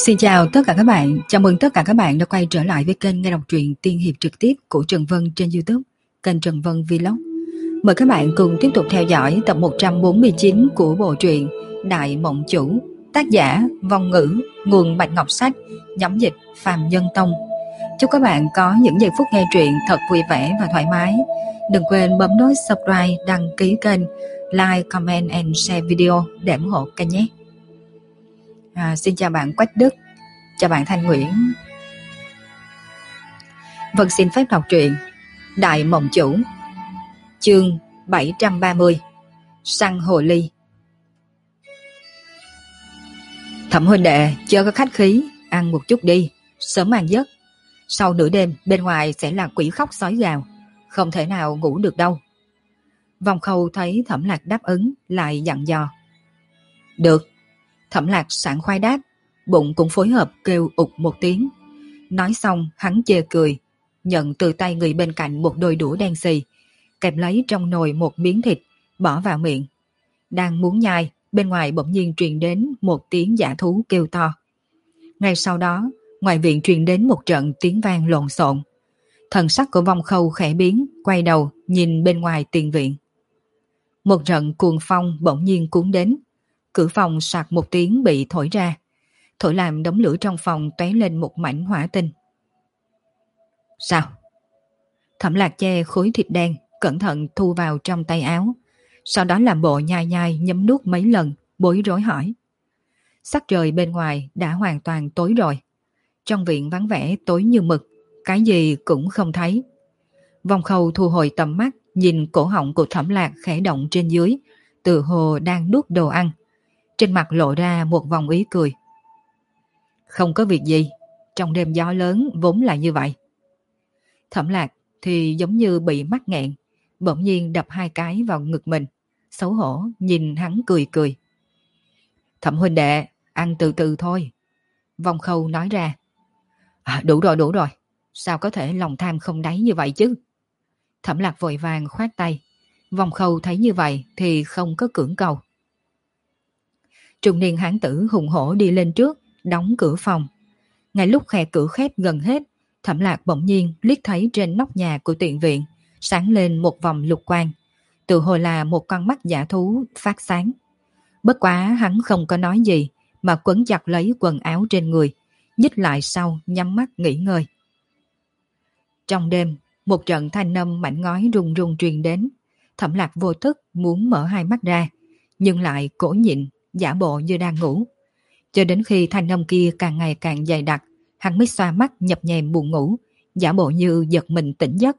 Xin chào tất cả các bạn, chào mừng tất cả các bạn đã quay trở lại với kênh nghe đọc truyện tiên hiệp trực tiếp của Trần Vân trên YouTube, kênh Trần Vân Vlog. Mời các bạn cùng tiếp tục theo dõi tập 149 của bộ truyện Đại Mộng Chủ, tác giả Vong Ngữ, nguồn Bạch Ngọc Sách, nhóm dịch Phàm Nhân Tông. Chúc các bạn có những giây phút nghe truyện thật vui vẻ và thoải mái. Đừng quên bấm nút subscribe, đăng ký kênh, like, comment and share video để ủng hộ kênh nhé. Xin chào bạn Quách Đức, chào bạn Thanh Nguyễn. Vân xin phép đọc truyện Đại Mộng Chủ, chương 730, Săn Hồ Ly. Thẩm huynh đệ chớ có khách khí, ăn một chút đi, sớm ăn giấc. Sau nửa đêm bên ngoài sẽ là quỷ khóc sói gào, không thể nào ngủ được đâu. Vong Khâu thấy Thẩm Lạc đáp ứng, lại dặn dò. Được. Thẩm Lạc sảng khoái đáp, bụng cũng phối hợp kêu ụt một tiếng. Nói xong hắn chê cười, nhận từ tay người bên cạnh một đôi đũa đen xì, kẹp lấy trong nồi một miếng thịt, bỏ vào miệng. Đang muốn nhai, bên ngoài bỗng nhiên truyền đến một tiếng dã thú kêu to. Ngay sau đó, ngoài viện truyền đến một trận tiếng vang lộn xộn. Thần sắc của Vong Khâu khẽ biến, quay đầu nhìn bên ngoài tiền viện. Một trận cuồng phong bỗng nhiên cuốn đến. Cửa phòng sạc một tiếng bị thổi ra, thổi làm đống lửa trong phòng tóe lên một mảnh hỏa tinh. Sao? Thẩm Lạc che khối thịt đen, cẩn thận thu vào trong tay áo, sau đó làm bộ nhai nhai nhấm nuốt mấy lần, bối rối hỏi. Sắc trời bên ngoài đã hoàn toàn tối rồi, trong viện vắng vẻ tối như mực, cái gì cũng không thấy. Vong Khâu thu hồi tầm mắt, nhìn cổ họng của Thẩm Lạc khẽ động trên dưới, tự hồ đang nuốt đồ ăn. Trên mặt lộ ra một vòng ý cười. Không có việc gì, trong đêm gió lớn vốn là như vậy. Thẩm Lạc thì giống như bị mắc nghẹn, bỗng nhiên đập hai cái vào ngực mình, xấu hổ nhìn hắn cười cười. Thẩm huynh đệ, ăn từ từ thôi. Vong Khâu nói ra. Đủ rồi, sao có thể lòng tham không đáy như vậy chứ? Thẩm Lạc vội vàng khoát tay. Vong Khâu thấy như vậy thì không có cưỡng cầu. Trung niên hán tử hùng hổ đi lên trước, đóng cửa phòng. Ngay lúc khe cửa khép gần hết, Thẩm Lạc bỗng nhiên liếc thấy trên nóc nhà của tiền viện sáng lên một vòng lục quang, tự hồ là một con mắt dã thú phát sáng. Bất quá hắn không có nói gì, mà quấn chặt lấy quần áo trên người, nhích lại sau nhắm mắt nghỉ ngơi. Trong đêm, một trận thanh âm mảnh ngói rung rung truyền đến. Thẩm Lạc vô thức muốn mở hai mắt ra, nhưng lại cố nhịn, giả bộ như đang ngủ. Cho đến khi thanh âm kia càng ngày càng dày đặc, hắn mới xoa mắt nhập nhèm buồn ngủ, giả bộ như giật mình tỉnh giấc.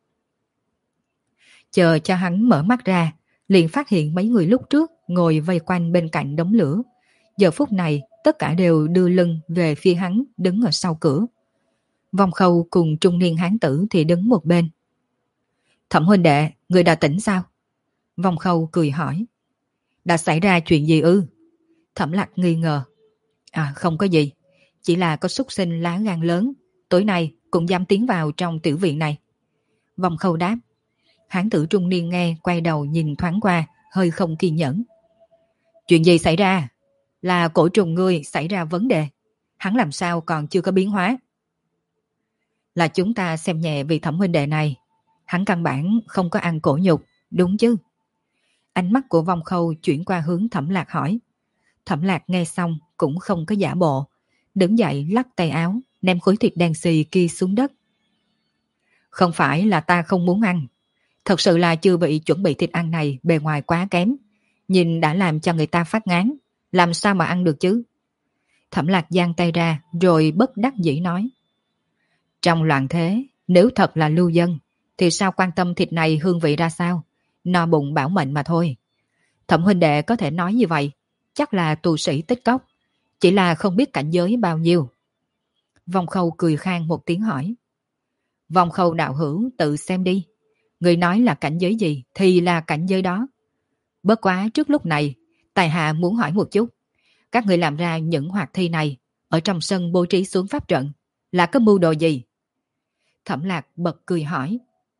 Chờ cho hắn mở mắt ra, liền phát hiện mấy người lúc trước ngồi vây quanh bên cạnh đống lửa. Giờ phút này tất cả đều đưa lưng về phía hắn đứng ở sau cửa. Vong Khâu cùng trung niên hán tử thì đứng một bên. Thẩm huynh đệ, người đã tỉnh sao? Vong Khâu cười hỏi. Đã xảy ra chuyện gì ư? Thẩm Lạc nghi ngờ. Không có gì, chỉ là có súc sinh lá gan lớn, tối nay cũng dám tiến vào trong tiểu viện này. Vong Khâu đáp. Hán tử trung niên nghe, quay đầu nhìn thoáng qua, hơi không kiên nhẫn. Chuyện gì xảy ra? Là cổ trùng ngươi xảy ra vấn đề, hắn làm sao còn chưa có biến hóa? Là chúng ta xem nhẹ vì Thẩm huynh đệ này, hắn căn bản không có ăn cổ nhục, đúng chứ? Ánh mắt của Vong Khâu chuyển qua hướng Thẩm Lạc hỏi. Thẩm Lạc nghe xong cũng không có giả bộ, đứng dậy lắc tay áo, ném khối thịt đen xì kia xuống đất. Không phải là ta không muốn ăn, thật sự là chưa bị chuẩn bị thịt ăn này bề ngoài quá kém, nhìn đã làm cho người ta phát ngán, làm sao mà ăn được chứ? Thẩm Lạc giang tay ra rồi bất đắc dĩ nói. Trong loạn thế, nếu thật là lưu dân thì sao quan tâm thịt này hương vị ra sao, no bụng bảo mệnh mà thôi. Thẩm huynh đệ có thể nói như vậy, chắc là tu sĩ tích cốc, chỉ là không biết cảnh giới bao nhiêu. Vong Khâu cười khang một tiếng hỏi. Vong Khâu đạo hữu tự xem đi, người nói là cảnh giới gì thì là cảnh giới đó. Bất quá trước lúc này, tài hạ muốn hỏi một chút, các người làm ra những hoạt thi này ở trong sân bố trí xuống pháp trận là có mưu đồ gì? Thẩm Lạc bật cười hỏi.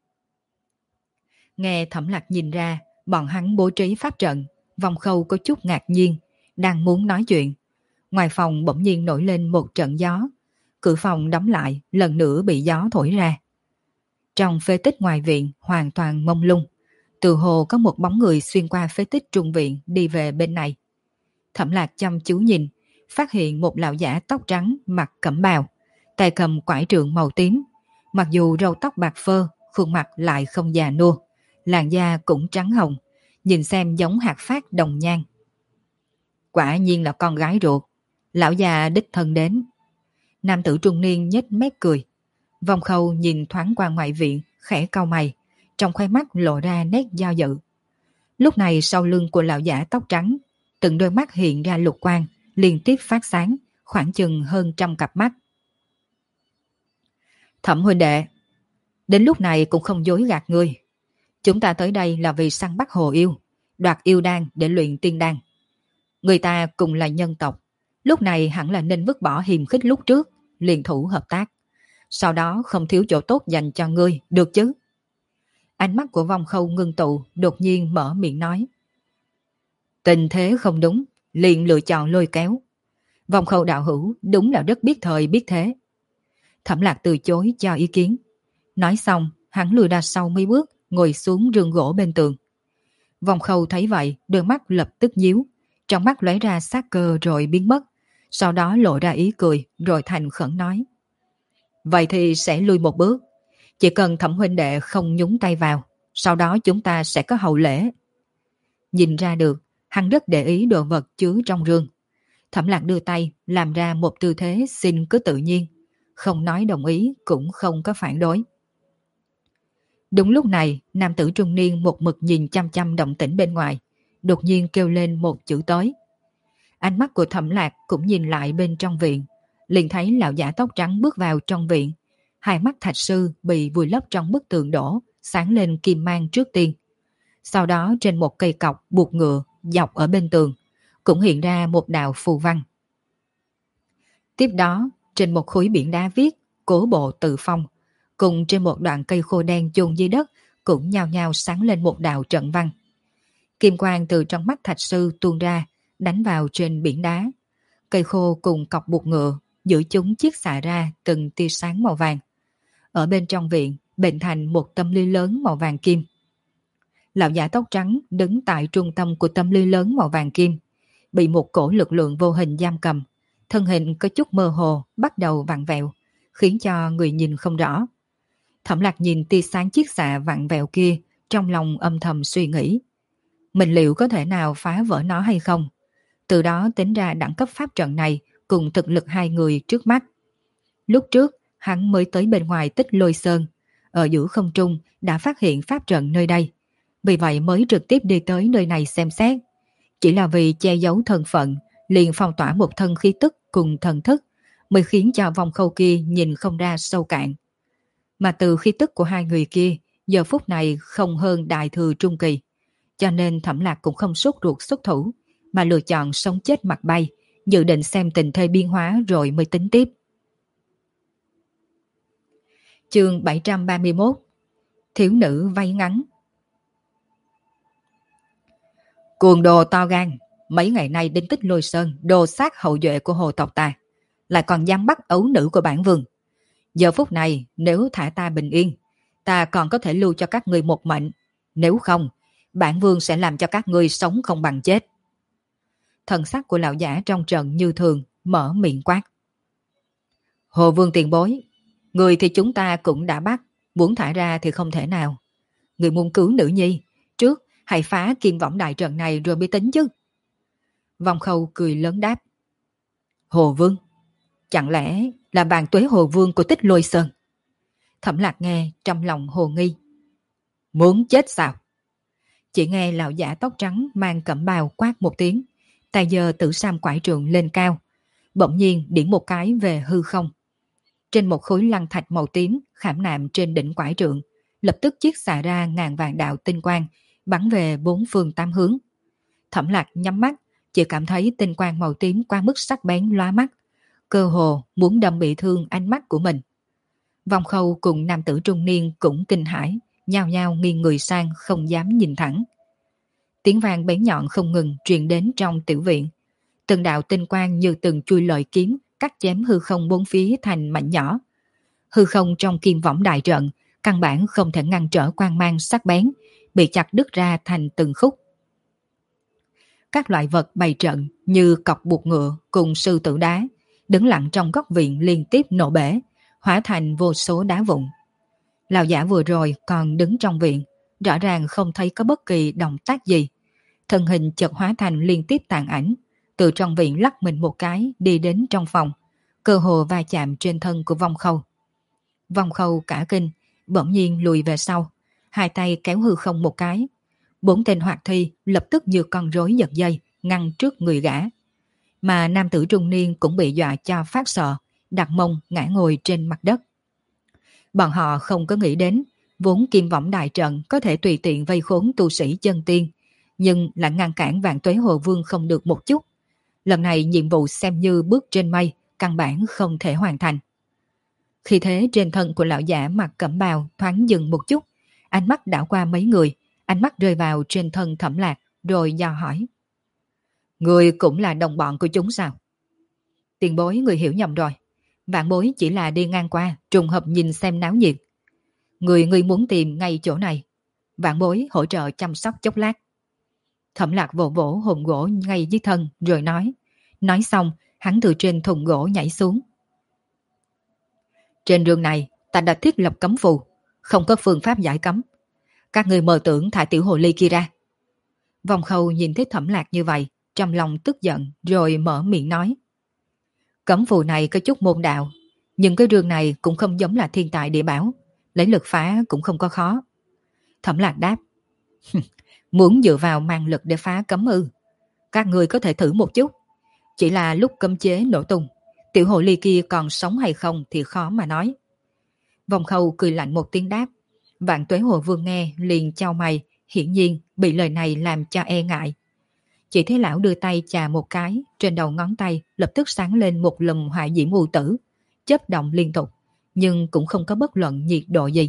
Nghe Thẩm Lạc nhìn ra bọn hắn bố trí pháp trận, Vong Khâu có chút ngạc nhiên, đang muốn nói chuyện. Ngoài phòng bỗng nhiên nổi lên một trận gió. Cửa phòng đóng lại, lần nữa bị gió thổi ra. Trong phế tích ngoài viện hoàn toàn mông lung. Từ hồ có một bóng người xuyên qua phế tích trung viện đi về bên này. Thẩm Lạc chăm chú nhìn, phát hiện một lão giả tóc trắng mặc cẩm bào, tay cầm quải trượng màu tím. Mặc dù râu tóc bạc phơ, khuôn mặt lại không già nua, làn da cũng trắng hồng, nhìn xem giống hạt phát đồng nhan. Quả nhiên là con gái ruột, lão già đích thân đến. Nam tử trung niên nhếch mép cười. Vong Khâu nhìn thoáng qua ngoại viện, khẽ cau mày, trong khoe mắt lộ ra nét do dự. Lúc này sau lưng của lão giả tóc trắng, từng đôi mắt hiện ra lục quang, liên tiếp phát sáng, khoảng chừng hơn 100 cặp mắt. Thẩm huynh đệ, đến lúc này cũng không dối gạt ngươi. Chúng ta tới đây là vì săn bắt hồ yêu, đoạt yêu đan để luyện tiên đan. Người ta cùng là nhân tộc, lúc này hẳn là nên vứt bỏ hiềm khích lúc trước, liên thủ hợp tác. Sau đó không thiếu chỗ tốt dành cho ngươi, được chứ? Ánh mắt của Vong Khâu ngưng tụ, đột nhiên mở miệng nói. Tình thế không đúng, liền lựa chọn lôi kéo. Vong Khâu đạo hữu đúng là rất biết thời biết thế. Thẩm Lạc từ chối cho ý kiến. Nói xong, hắn lùi ra sau mấy bước, ngồi xuống rương gỗ bên tường. Vong Khâu thấy vậy, đôi mắt lập tức nhíu, trong mắt lóe ra sát cơ rồi biến mất, sau đó lộ ra ý cười, rồi thành khẩn nói. Vậy thì sẽ lui một bước, chỉ cần Thẩm huynh đệ không nhúng tay vào, sau đó chúng ta sẽ có hậu lễ. Nhìn ra được, hắn rất để ý đồ vật chứa trong rương. Thẩm Lạc đưa tay, làm ra một tư thế xin cứ tự nhiên, không nói đồng ý cũng không có phản đối. Đúng lúc này, nam tử trung niên một mực nhìn chăm chăm động tĩnh bên ngoài, đột nhiên kêu lên một chữ tới. Ánh mắt của Thẩm Lạc cũng nhìn lại bên trong viện, liền thấy lão giả tóc trắng bước vào trong viện. Hai mắt thạch sư bị vùi lấp trong bức tường đổ, sáng lên kim mang trước tiên. Sau đó trên một cây cọc buộc ngựa dọc ở bên tường, cũng hiện ra một đạo phù văn. Tiếp đó, trên một khối biển đá viết Cố bộ tự phong, cùng trên một đoạn cây khô đen chôn dưới đất cũng nhao nhao sáng lên một đạo trận văn. Kim quang từ trong mắt thạch sư tuôn ra, đánh vào trên biển đá. Cây khô cùng cọc buộc ngựa, giữa chúng chiết xạ ra từng tia sáng màu vàng. Ở bên trong viện, bệnh thành một tâm ly lớn màu vàng kim. Lão giả tóc trắng đứng tại trung tâm của tâm ly lớn màu vàng kim, bị một cổ lực lượng vô hình giam cầm. Thân hình có chút mơ hồ, bắt đầu vặn vẹo, khiến cho người nhìn không rõ. Thẩm Lạc nhìn tia sáng chiết xạ vặn vẹo kia, trong lòng âm thầm suy nghĩ. Mình liệu có thể nào phá vỡ nó hay không? Từ đó tính ra đẳng cấp pháp trận này cùng thực lực hai người trước mắt. Lúc trước, hắn mới tới bên ngoài Tích Lôi Sơn, ở giữa không trung đã phát hiện pháp trận nơi đây. Vì vậy mới trực tiếp đi tới nơi này xem xét. Chỉ là vì che giấu thân phận, liền phong tỏa một thân khí tức cùng thần thức, mới khiến cho Vong Khâu kia nhìn không ra sâu cạn. Mà từ khí tức của hai người kia, giờ phút này không hơn đại thừa trung kỳ. Cho nên Thẩm Lạc cũng không sốt ruột xuất thủ, mà lựa chọn sống chết mặt bay, dự định xem tình thế biến hóa rồi mới tính tiếp. Chương 731. Thiếu nữ vây ngắn. Cuồng đồ to gan, mấy ngày nay đến Tích Lôi Sơn đồ sát hậu duệ của hồ tộc ta, lại còn dám bắt ấu nữ của bản vương. Giờ phút này nếu thả ta bình yên, ta còn có thể lưu cho các ngươi một mệnh, nếu không, bản vương sẽ làm cho các ngươi sống không bằng chết. Thần sắc của lão giả trong trận như thường, mở miệng quát. Hồ vương tiền bối, người thì chúng ta cũng đã bắt, muốn thả ra thì không thể nào. Người muốn cứu nữ nhi, trước hãy phá kim võng đại trận này rồi mới tính chứ. Vong Khâu cười lớn đáp. Hồ vương? Chẳng lẽ là bàn tuế hồ vương của Tích Lôi Sơn? Thẩm Lạc nghe trong lòng hồ nghi. Muốn chết sao? Chỉ nghe lão giả tóc trắng mang cẩm bào quát một tiếng, tay giơ tử sam quải trượng lên cao, bỗng nhiên điểm một cái về hư không. Trên một khối lăng thạch màu tím khảm nạm trên đỉnh quải trượng, lập tức chiết xạ ra ngàn vạn đạo tinh quang, bắn về bốn phương tám hướng. Thẩm Lạc nhắm mắt, chỉ cảm thấy tinh quang màu tím qua mức sắc bén lóa mắt, cơ hồ muốn đâm bị thương ánh mắt của mình. Vong Khâu cùng nam tử trung niên cũng kinh hãi, nhao nhao nghiêng người sang không dám nhìn thẳng. Tiếng vang bén nhọn không ngừng truyền đến trong tiểu viện. Từng đạo tinh quang như từng chui lợi kiếm cắt chém hư không bốn phía thành mảnh nhỏ. Hư không trong kim võng đại trận căn bản không thể ngăn trở quang mang sắc bén, bị chặt đứt ra thành từng khúc. Các loại vật bày trận như cọc buộc ngựa cùng sư tử đá, đứng lặng trong góc viện liên tiếp nổ bể, hóa thành vô số đá vụn. Lão giả vừa rồi còn đứng trong viện, rõ ràng không thấy có bất kỳ động tác gì. Thân hình chợt hóa thành liên tiếp tàn ảnh, từ trong viện lắc mình một cái đi đến trong phòng, cơ hồ va chạm trên thân của Vong Khâu. Vong Khâu cả kinh, bỗng nhiên lùi về sau, hai tay kéo hư không một cái. 4 tên hoạt thi lập tức như con rối giật dây, ngăn trước người gã. Mà nam tử trung niên cũng bị dọa cho phát sợ, đặt mông ngã ngồi trên mặt đất. Bọn họ không có nghĩ đến, vốn kim võng đại trận có thể tùy tiện vây khốn tu sĩ chân tiên, nhưng lại ngăn cản Vạn Tuế Hồ Vương không được một chút. Lần này nhiệm vụ xem như bước trên mây, căn bản không thể hoàn thành. Khi thế trên thân của lão giả mặc cẩm bào thoáng dừng một chút, ánh mắt đảo qua mấy người, ánh mắt rơi vào trên thân Thẩm Lạc, rồi dò hỏi. Người cũng là đồng bọn của chúng sao? Tiền bối người hiểu nhầm rồi. Vạn bối chỉ là đi ngang qua, trùng hợp nhìn xem náo nhiệt. Người muốn tìm ngay chỗ này. Vạn bối hỗ trợ chăm sóc chốc lát. Thẩm Lạc vỗ vỗ hồn gỗ ngay dưới thân rồi nói. Nói xong, hắn từ trên thùng gỗ nhảy xuống. Trên đường này, ta đã thiết lập cấm phù, không có phương pháp giải cấm. Các người mơ tưởng thả tiểu hồ ly kia ra. Vong Khâu nhìn thấy Thẩm Lạc như vậy, trong lòng tức giận rồi mở miệng nói. Cấm phù này có chút môn đạo, nhưng cái rương này cũng không giống là thiên tài địa bảo, lấy lực phá cũng không có khó. Thẩm Lạc đáp. Muốn dựa vào mang lực để phá cấm ư? Các người có thể thử một chút. Chỉ là lúc cấm chế nổ tung, tiểu hồ ly kia còn sống hay không thì khó mà nói. Vong Khâu cười lạnh một tiếng đáp. Vạn Tuế Hồ Vương nghe liền chau mày, hiển nhiên bị lời này làm cho e ngại. Chỉ thấy lão đưa tay chà một cái, trên đầu ngón tay lập tức sáng lên một lùm hỏa diễm u tử, chớp động liên tục, nhưng cũng không có bất luận nhiệt độ gì.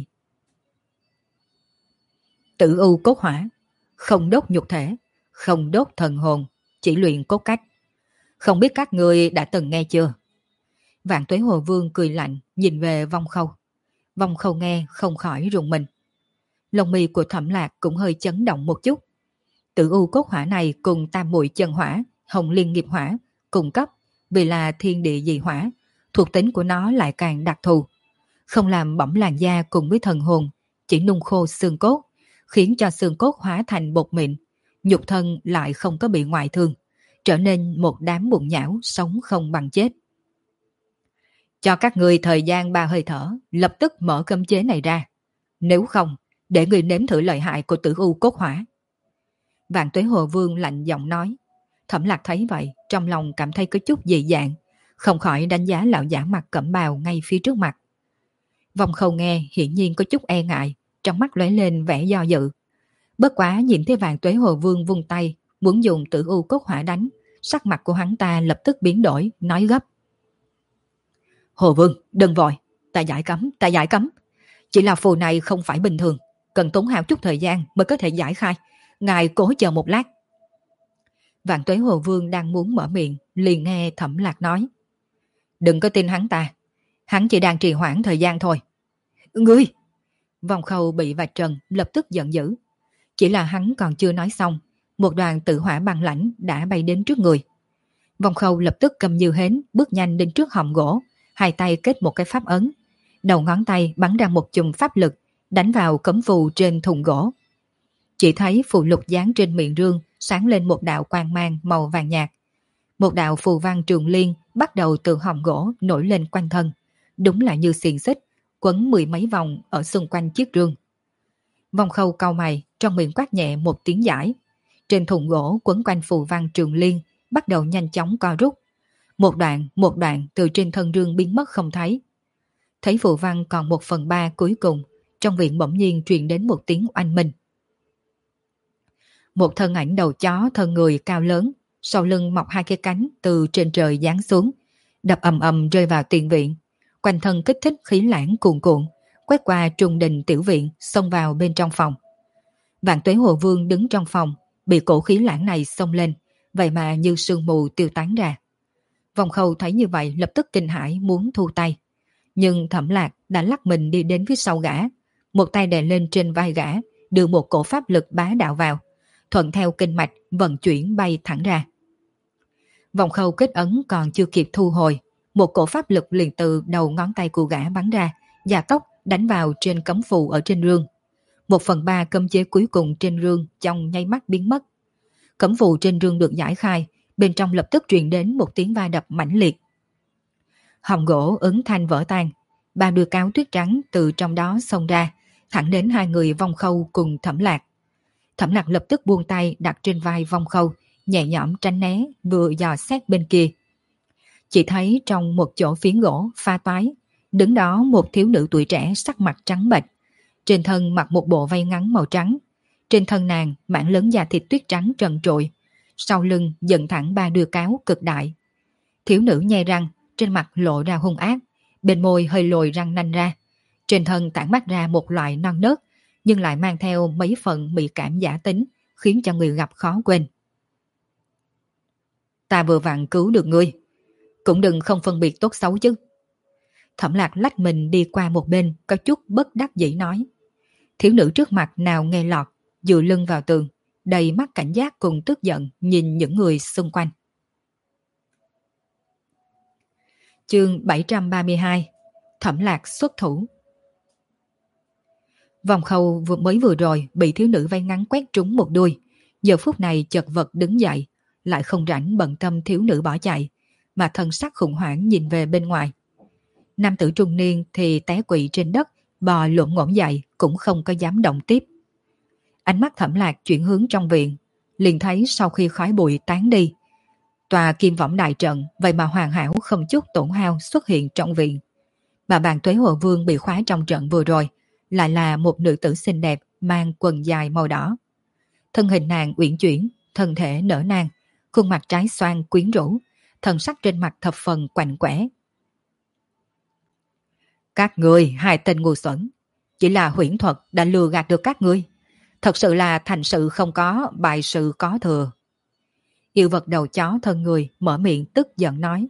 Tử u cốt hỏa, không đốt nhục thể, không đốt thần hồn, chỉ luyện cốt cách. Không biết các người đã từng nghe chưa? Vạn Tuế Hồ Vương cười lạnh nhìn về Vong Khâu. Vong Khâu nghe không khỏi rùng mình. Lông mi của Thẩm Lạc cũng hơi chấn động một chút. Tử u cốt hỏa này cùng tam muội chân hỏa, hồng liên nghiệp hỏa, cùng cấp, vì là thiên địa dị hỏa, thuộc tính của nó lại càng đặc thù. Không làm bỏng làn da cùng với thần hồn, chỉ nung khô xương cốt, khiến cho xương cốt hóa thành bột mịn, nhục thân lại không có bị ngoại thương, trở nên một đám bùn nhão sống không bằng chết. Cho các người thời gian 3 hơi thở, lập tức mở cấm chế này ra. Nếu không, để người nếm thử lợi hại của tử u cốt hỏa. Vạn Tuế Hồ Vương lạnh giọng nói. Thẩm Lạc thấy vậy, trong lòng cảm thấy có chút dị dạng, không khỏi đánh giá lão giả mặc cẩm bào ngay phía trước mặt. Vong Khâu nghe hiển nhiên có chút e ngại, trong mắt lóe lên vẻ do dự. Bất quá nhìn thấy Vạn Tuế Hồ Vương vung tay, muốn dùng tử u cốt hỏa đánh, sắc mặt của hắn ta lập tức biến đổi, nói gấp. Hồ Vương, đừng vội, ta giải cấm. Chỉ là phù này không phải bình thường, cần tốn hao chút thời gian mới có thể giải khai. Ngài cố chờ một lát. Vạn Tuế Hồ Vương đang muốn mở miệng, liền nghe Thẩm Lạc nói. Đừng có tin hắn ta, hắn chỉ đang trì hoãn thời gian thôi. Ngươi! Vong Khâu bị vạch trần, lập tức giận dữ. Chỉ là hắn còn chưa nói xong, một đoàn tự hỏa băng lãnh đã bay đến trước người. Vong Khâu lập tức cầm như hến, bước nhanh đến trước hòm gỗ, hai tay kết một cái pháp ấn. Đầu ngón tay bắn ra một chùm pháp lực, đánh vào cấm phù trên thùng gỗ. Chỉ thấy phù lục dán trên miệng rương sáng lên một đạo quang mang màu vàng nhạt. Một đạo phù văn trường liên bắt đầu từ hòm gỗ nổi lên quanh thân, đúng là như xiềng xích, quấn 10 mấy vòng ở xung quanh chiếc rương. Vong Khâu cau mày, trong miệng quát nhẹ một tiếng giải. Trên thùng gỗ quấn quanh phù văn trường liên bắt đầu nhanh chóng co rút. Một đoạn từ trên thân rương biến mất không thấy. Thấy phù văn còn 1/3 cuối cùng, trong viện bỗng nhiên truyền đến một tiếng oanh minh. Một thân ảnh đầu chó thân người cao lớn, sau lưng mọc 2 cái cánh từ trên trời giáng xuống, đập ầm ầm rơi vào tiền viện. Quanh thân kích thích khí lãng cuồn cuộn, quét qua trung đình tiểu viện, xông vào bên trong phòng. Vạn Tuế Hồ Vương đứng trong phòng, bị cổ khí lãng này xông lên, vậy mà như sương mù tiêu tán ra. Vòng Khâu thấy như vậy lập tức kinh hãi muốn thu tay. Nhưng Thẩm Lạc đã lắc mình đi đến phía sau gã, một tay đè lên trên vai gã, đưa một cổ pháp lực bá đạo vào, thuận theo kinh mạch vận chuyển bay thẳng ra. Vòng Khâu kết ấn còn chưa kịp thu hồi, một cổ pháp lực liền từ đầu ngón tay của gã bắn ra, gia tốc đánh vào trên cấm phù ở trên rương. 1/3 cấm chế cuối cùng trên rương trong nháy mắt biến mất. Cấm phù trên rương được giải khai, bên trong lập tức truyền đến một tiếng va đập mãnh liệt. Hòm gỗ ứng thanh vỡ tan, 3 đuôi cáo tuyết trắng từ trong đó xông ra, thẳng đến hai người Vong Khâu cùng Thẩm Lạc. Thẩm Lạc lập tức buông tay đặt trên vai Vong Khâu, nhẹ nhõm tránh né, vừa dò xét bên kia. Chỉ thấy trong một chỗ phiến gỗ pha toái, đứng đó một thiếu nữ tuổi trẻ sắc mặt trắng bệch, trên thân mặc một bộ vây ngắn màu trắng, trên thân nàng mảng lớn da thịt tuyết trắng trần trụi, sau lưng dựng thẳng 3 đuôi cáo cực đại. Thiếu nữ nhe răng, trên mặt lộ ra hung ác, bên môi hơi lồi răng nanh ra, trên thân tản mát ra một loại non nớt, nhưng lại mang theo mấy phần mỹ cảm giả tính, khiến cho người gặp khó quên. Ta vừa vặn cứu được ngươi, cũng đừng không phân biệt tốt xấu chứ. Thẩm Lạc lách mình đi qua một bên, có chút bất đắc dĩ nói. Thiếu nữ trước mặt nào nghe lọt, dựa lưng vào tường, đầy mắt cảnh giác cùng tức giận nhìn những người xung quanh. Chương 732, Thẩm Lạc xuất thủ. Vòng Khâu mới vừa rồi bị thiếu nữ vây ngắn quét trúng một đuôi, giờ phút này chật vật đứng dậy, lại không rảnh bận tâm thiếu nữ bỏ chạy, mà thần sắc khủng hoảng nhìn về bên ngoài. Nam tử trung niên thì té quỵ trên đất, bò lộn ngổn dậy, cũng không có dám động tiếp. Ánh mắt Thẩm Lạc chuyển hướng trong viện, liền thấy sau khi khói bụi tán đi, tòa kim võng đại trận vậy mà hoàn hảo không chút tổn hao xuất hiện trong viện. Mà bàn Tuế Hồ Vương bị khóa trong trận vừa rồi lại là một nữ tử xinh đẹp mang quần dài màu đỏ. Thân hình nàng uyển chuyển, thân thể nở nang, khuôn mặt trái xoan quyến rũ, thần sắc trên mặt thập phần quạnh quẽ. Các ngươi hai tên ngu xuẩn, chỉ là huyễn thuật đã lừa gạt được các ngươi, thật sự là thành sự không có, bại sự có thừa. Yêu vật đầu chó thân người mở miệng tức giận nói.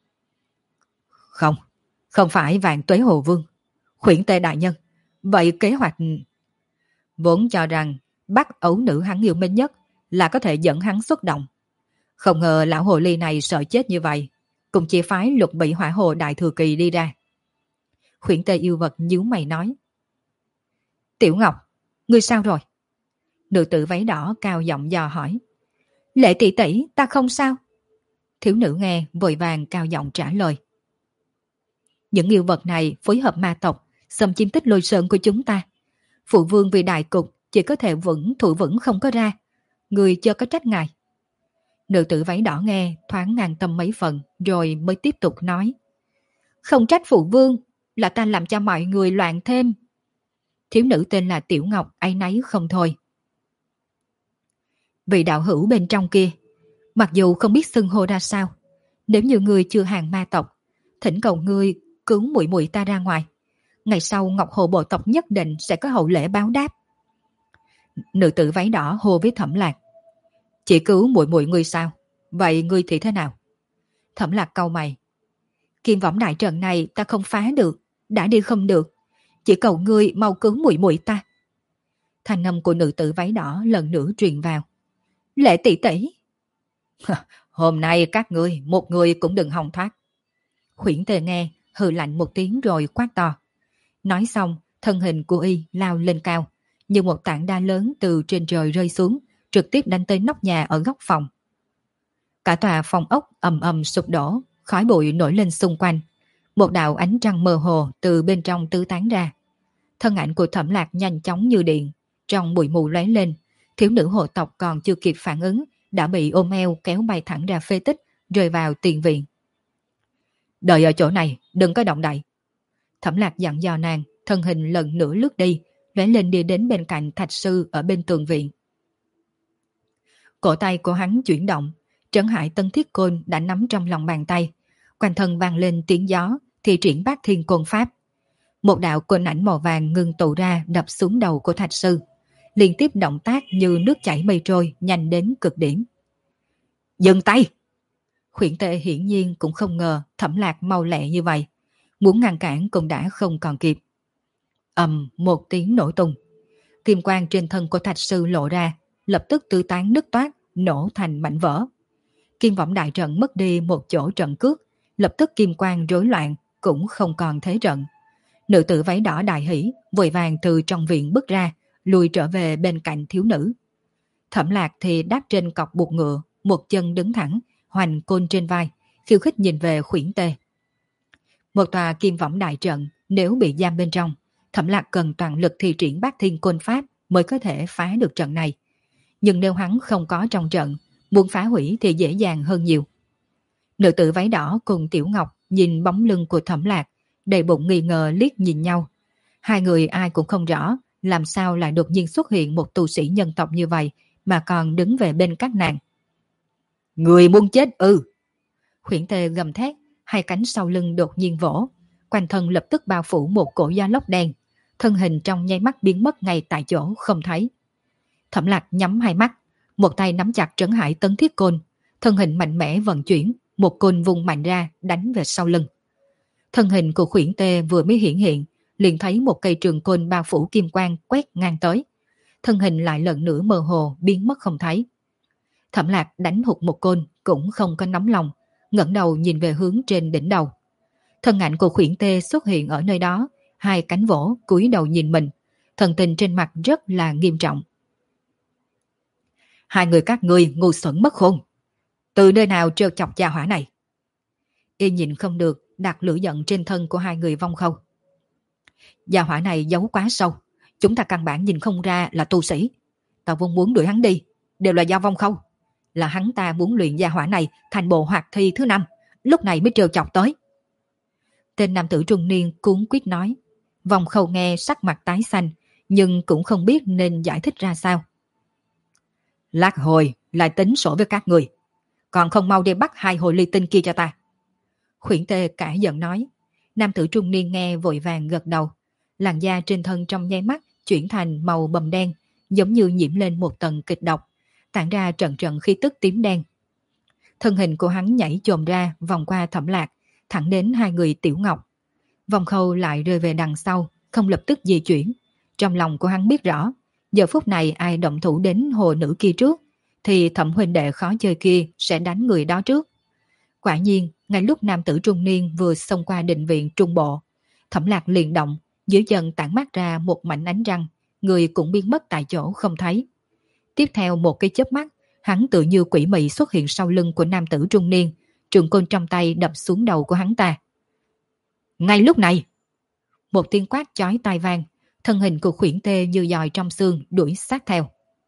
Không phải Vạn Tuế Hồ Vương, Khuyển Tê đại nhân, vậy kế hoạch... Vốn cho rằng bắt ấu nữ hắn yêu mến nhất là có thể dẫn hắn xuất động. Không ngờ lão hồ ly này sợ chết như vậy, cùng chỉ phái Lục Bị Hỏa Hồ Đại Thừa Kỳ đi ra. Khuyển Tê yêu vật nhíu mày nói. Tiểu Ngọc, ngươi sao rồi? Nữ tử váy đỏ cao giọng dò hỏi. Lệ tỷ tỷ, ta không sao. Thiếu nữ nghe vội vàng cao giọng trả lời. Những yêu vật này phối hợp ma tộc, xâm chiếm Tích Lôi Sơn của chúng ta. Phụ vương vì đại cục chỉ có thể thủ vững không có ra. Người chưa có trách ngài. Nữ tử váy đỏ nghe thoáng ngang tâm mấy phần rồi mới tiếp tục nói. Không trách phụ vương, là ta làm cho mọi người loạn thêm. Thiếu nữ tên là Tiểu Ngọc áy náy không thôi. Vị đạo hữu bên trong kia, mặc dù không biết xưng hô ra sao, nếu như ngươi chưa hàng ma tộc, thỉnh cầu ngươi cứu muội muội ta ra ngoài. Ngày sau Ngọc Hồ bộ tộc nhất định sẽ có hậu lễ báo đáp. Nữ tử váy đỏ hô với Thẩm Lạc. Chỉ cứu muội muội ngươi sao? Vậy ngươi thì thế nào? Thẩm Lạc cau mày. Kim võng đại trận này ta không phá được, đã đi không được, chỉ cầu ngươi mau cứu muội muội ta. Thanh âm của nữ tử váy đỏ lần nữa truyền vào. Lệ tỷ tỷ. Hôm nay các ngươi, một người cũng đừng hòng thoát. Khuyển Tề nghe hừ lạnh một tiếng rồi quát to. Nói xong, thân hình của y lao lên cao, như một tảng đá lớn từ trên trời rơi xuống, trực tiếp đánh tới nóc nhà ở góc phòng. Cả tòa phòng ốc ầm ầm sụp đổ, khói bụi nổi lên xung quanh. Một đạo ánh trăng mơ hồ từ bên trong tứ tán ra. Thân ảnh của Thẩm Lạc nhanh chóng như điện, trong bụi mù lóe lên, thiếu nữ hộ tộc còn chưa kịp phản ứng, đã bị ôm eo kéo bay thẳng ra phế tích, rơi vào tiền viện. Đợi ở chỗ này, đừng có động đậy. Thẩm Lạc dặn dò nàng, thân hình lần nữa lướt đi, lóe lên đi đến bên cạnh thạch sư ở bên tường viện. Cổ tay của hắn chuyển động, Trấn Hải Tân Thiết Côn đã nắm trong lòng bàn tay, quanh thân vang lên tiếng gió, thì triển Bát Thiên Côn Pháp. Một đạo côn ảnh màu vàng ngưng tụ ra đập xuống đầu của thạch sư, liên tiếp động tác như nước chảy mây trôi, nhanh đến cực điểm. Dừng tay! Khuyển Tê hiển nhiên cũng không ngờ Thẩm Lạc mau lẹ như vậy. Muốn ngăn cản cũng đã không còn kịp. Một tiếng nổ tung. Kim quang trên thân của thạch sư lộ ra, lập tức tứ tán nứt toát, nổ thành mảnh vỡ. Kim võng đại trận mất đi một chỗ trận cước, lập tức kim quang rối loạn, cũng không còn thế trận. Nữ tử váy đỏ đại hỉ, vội vàng từ trong viện bước ra, lùi trở về bên cạnh thiếu nữ. Thẩm Lạc thì đáp trên cọc buộc ngựa, một chân đứng thẳng, hoành côn trên vai, khiêu khích nhìn về Khuyển Tê. Một tòa kim võng đại trận, nếu bị giam bên trong, Thẩm Lạc cần toàn lực thi triển bát thiên côn pháp mới có thể phá được trận này. Nhưng nếu hắn không có trong trận, muốn phá hủy thì dễ dàng hơn nhiều. Nữ tử váy đỏ cùng Tiểu Ngọc nhìn bóng lưng của Thẩm Lạc, đầy bụng nghi ngờ liếc nhìn nhau. Hai người ai cũng không rõ làm sao lại đột nhiên xuất hiện một tu sĩ nhân tộc như vậy mà còn đứng về bên các nàng. Người muốn chết ư? Khuyển Tê gầm thét, hai cánh sau lưng đột nhiên vỗ, quanh thân lập tức bao phủ một cổ gió lốc đen, thân hình trong nháy mắt biến mất ngay tại chỗ không thấy. Thẩm Lạc nhắm hai mắt, một tay nắm chặt trấn hải tấn thiết côn, thân hình mạnh mẽ vận chuyển, một côn vùng mạnh ra đánh về sau lưng. Thân hình của Khuyển Tê vừa mới hiện, liền thấy một cây trường côn bao phủ kim quang quét ngang tới. Thân hình lại lần nữa mơ hồ biến mất không thấy. Thẩm Lạc đánh hụt một côn cũng không có nóng lòng, ngẩng đầu nhìn về hướng trên đỉnh đầu. Thân ảnh của Khuyển Tê xuất hiện ở nơi đó, hai cánh vỗ cúi đầu nhìn mình, thần tình trên mặt rất là nghiêm trọng. Hai người các ngươi ngu xuẩn mất khôn, từ nơi nào trêu chọc gia hỏa này? Y nhìn không được, đặt lửa giận trên thân của hai người Vong Khâu. Gia hỏa này giấu quá sâu, chúng ta căn bản nhìn không ra là tu sĩ. Ta vốn muốn đuổi hắn đi, đều là do Vong Khâu. Là hắn ta muốn luyện gia hỏa này thành bộ hoạt thi thứ 5, lúc này mới trêu chọc tới. Tên nam tử trung niên cuống quýt nói. Vong Khâu nghe sắc mặt tái xanh, nhưng cũng không biết nên giải thích ra sao. Lát hồi lại tính sổ với các người, còn không mau đi bắt hai hồ ly tinh kia cho ta. Khuyển Tê cả giận nói. Nam tử trung niên nghe vội vàng gật đầu. Làn da trên thân trong nháy mắt chuyển thành màu bầm đen, giống như nhiễm lên một tầng kịch độc, tản ra trận trận khí tức tím đen. Thân hình của hắn nhảy chồm ra vòng qua Thẩm Lạc, thẳng đến hai người Tiểu Ngọc. Vong Khâu lại rơi về đằng sau, không lập tức di chuyển. Trong lòng của hắn biết rõ, giờ phút này ai động thủ đến hồ nữ kia trước, thì Thẩm huynh đệ khó chơi kia sẽ đánh người đó trước. Quả nhiên, ngay lúc nam tử trung niên vừa xông qua định viện trung bộ, Thẩm Lạc liền động, dưới chân tản mát ra một mảnh ánh răng, người cũng biến mất tại chỗ không thấy. Tiếp theo một cái chớp mắt, hắn tự như quỷ mị xuất hiện sau lưng của nam tử trung niên, trường côn trong tay đập xuống đầu của hắn ta. Ngay lúc này, một tiếng quát chói tai vang, thân hình của Khuyển Tê như dòi trong xương đuổi sát theo.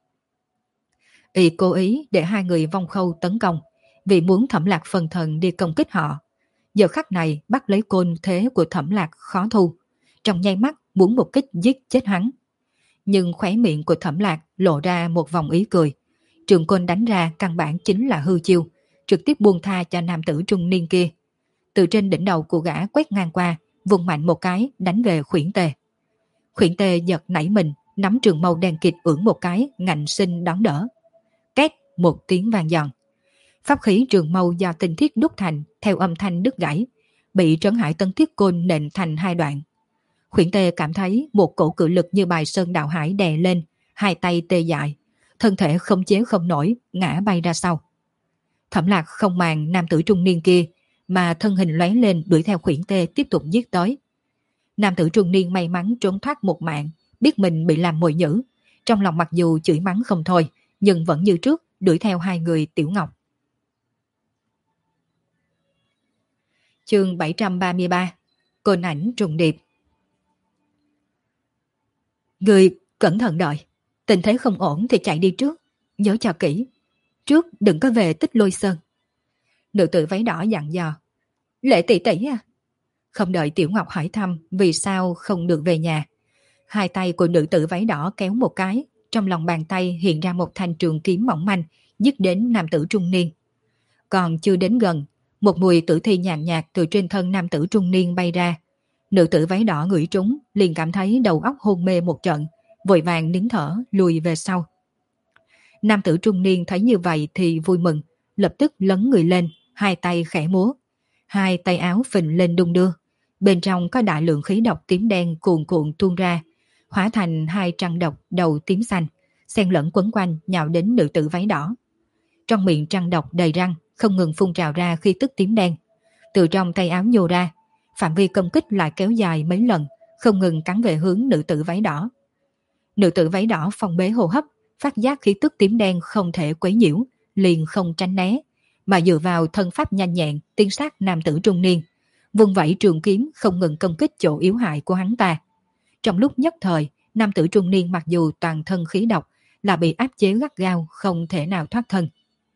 Y cố ý để hai người Vong Khâu tấn công, vì muốn Thẩm Lạc phân thần đi công kích họ. Giờ khắc này bắt lấy côn thế của Thẩm Lạc khó thu, trong nháy mắt muốn một kích giết chết hắn. Nhưng khóe miệng của Thẩm Lạc lộ ra một vòng ý cười. Trường côn đánh ra căn bản chính là hư chiêu, trực tiếp buông tha cho nam tử trung niên kia. Từ trên đỉnh đầu của gã quét ngang qua, vùng mạnh một cái đánh về Khuyển Tê. Khuyển Tê giật nảy mình, nắm trường mâu đen kịt ưỡn một cái, ngạnh sinh đón đỡ. Két một tiếng vang giòn. Pháp khí trường mâu do tinh thiết đúc thành theo âm thanh đứt gãy, bị trấn hải tấn thiết côn nện thành hai đoạn. Khuyển Tê cảm thấy một cổ cự lực như bài sơn đạo hải đè lên, hai tay tê dại, thân thể không chế không nổi, ngã bay ra sau. Thẩm Lạc không màng nam tử trung niên kia, mà thân hình lóe lên đuổi theo Khuyển Tê tiếp tục giết tới. Nam tử trung niên may mắn trốn thoát một mạng, biết mình bị làm mồi nhử, trong lòng mặc dù chửi mắng không thôi, nhưng vẫn như trước đuổi theo hai người Tiểu Ngọc. Chương 733, Côn ảnh trùng điệp. Người cẩn thận đợi, tình thế không ổn thì chạy đi trước, nhớ cho kỹ, trước đừng có về Tích Lôi Sơn. Nữ tử váy đỏ dặn dò. Lệ tỷ tỷ à? Không đợi Tiểu Ngọc hỏi thăm vì sao không được về nhà, hai tay của nữ tử váy đỏ kéo một cái, trong lòng bàn tay hiện ra một thanh trường kiếm mỏng manh, giết đến nam tử trung niên. Còn chưa đến gần, một mùi tử thi nhàn nhạt từ trên thân nam tử trung niên bay ra. Nữ tử váy đỏ ngửi trúng, liền cảm thấy đầu óc hôn mê một trận, vội vàng nín thở lùi về sau. Nam tử trung niên thấy như vậy thì vui mừng, lập tức lấn người lên, hai tay khẽ múa. Hai tay áo phình lên đung đưa. Bên trong có đại lượng khí độc tím đen cuồn cuộn tuôn ra, hóa thành hai trăng độc đầu tím xanh, xen lẫn quấn quanh nhào đến nữ tử váy đỏ. Trong miệng trăng độc đầy răng, không ngừng phun trào ra khí tức tím đen. Từ trong tay áo nhô ra, phạm vi công kích lại kéo dài mấy lần, không ngừng cắn về hướng nữ tử váy đỏ. Nữ tử váy đỏ phong bế hô hấp, phát giác khí tức tím đen không thể quấy nhiễu, liền không tránh né, mà dựa vào thân pháp nhanh nhẹn tiến sát nam tử trung niên, vung vẩy trường kiếm không ngừng công kích chỗ yếu hại của hắn ta. Trong lúc nhất thời, nam tử trung niên mặc dù toàn thân khí độc, là bị áp chế gắt gao, không thể nào thoát thân.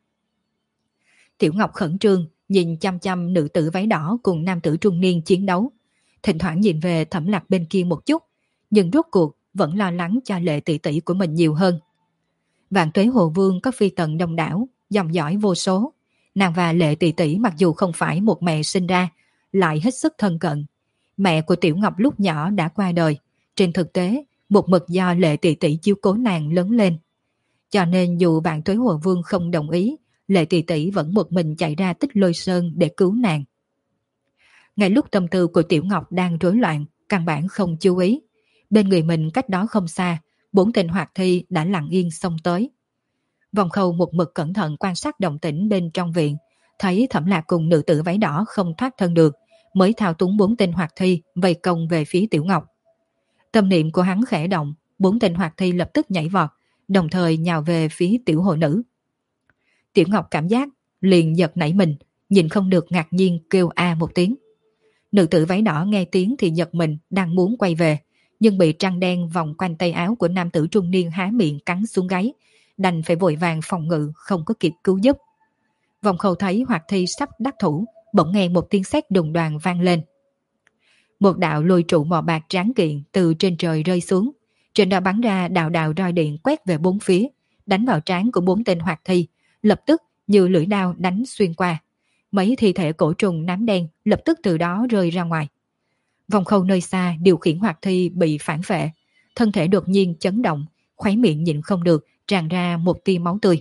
Tiểu Ngọc khẩn trương nhìn chăm chăm nữ tử váy đỏ cùng nam tử trung niên chiến đấu, thỉnh thoảng nhìn về Thẩm Lạc bên kia một chút, nhưng rốt cuộc vẫn lo lắng cho Lệ tỷ tỷ của mình nhiều hơn. Vạn Tuế Hồ Vương có phi tần đông đảo, dòng dõi vô số. Nàng và Lệ tỷ tỷ mặc dù không phải một mẹ sinh ra, lại hết sức thân cận. Mẹ của Tiểu Ngọc lúc nhỏ đã qua đời, trên thực tế một mực do Lệ tỷ tỷ chiếu cố nàng lớn lên. Cho nên dù Vạn Tuế Hồ Vương không đồng ý, Lệ tỷ tỷ vẫn một mình chạy ra Tích Lôi Sơn để cứu nàng. Ngay lúc tâm tư của Tiểu Ngọc đang rối loạn, căn bản không chú ý, bên người mình cách đó không xa, 4 tên hoạt thi đã lặng yên xông tới. Vòng Khâu một mực cẩn thận quan sát động tĩnh bên trong viện, thấy Thẩm Lạc cùng nữ tử váy đỏ không thoát thân được, mới thao túng 4 tên hoạt thi vây công về phía Tiểu Ngọc. Tâm niệm của hắn khẽ động, 4 tên hoạt thi lập tức nhảy vọt, đồng thời nhào về phía tiểu hồ nữ. Tiểu Ngọc cảm giác liền giật nảy mình, nhìn không được ngạc nhiên kêu a một tiếng. Nữ tử váy đỏ nghe tiếng thì giật mình, đang muốn quay về, nhưng bị trăng đen vòng quanh tay áo của nam tử trung niên há miệng cắn xuống gáy, đành phải vội vàng phòng ngự, không có kịp cứu giúp. Vòng Khâu thấy hoạt thi sắp đắc thủ, bỗng nghe một tiếng sét đùng đoàng vang lên. Một đạo lôi trụ màu bạc tráng kiện từ trên trời rơi xuống, trên đó bắn ra đạo đạo roi điện quét về bốn phía, đánh vào trán của 4 tên hoạt thi, lập tức như lưỡi đao đánh xuyên qua. Mấy thi thể cổ trùng nám đen lập tức từ đó rơi ra ngoài. Vòng Khâu nơi xa điều khiển hoạt thi bị phản phệ, thân thể đột nhiên chấn động, khóe miệng nhịn không được tràn ra một tia máu tươi.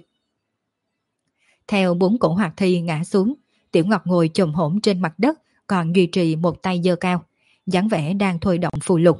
Theo 4 cổ hoạt thi ngã xuống, Tiểu Ngọc ngồi chồm hổm trên mặt đất, còn duy trì một tay giơ cao, dáng vẻ đang thôi động phù lục.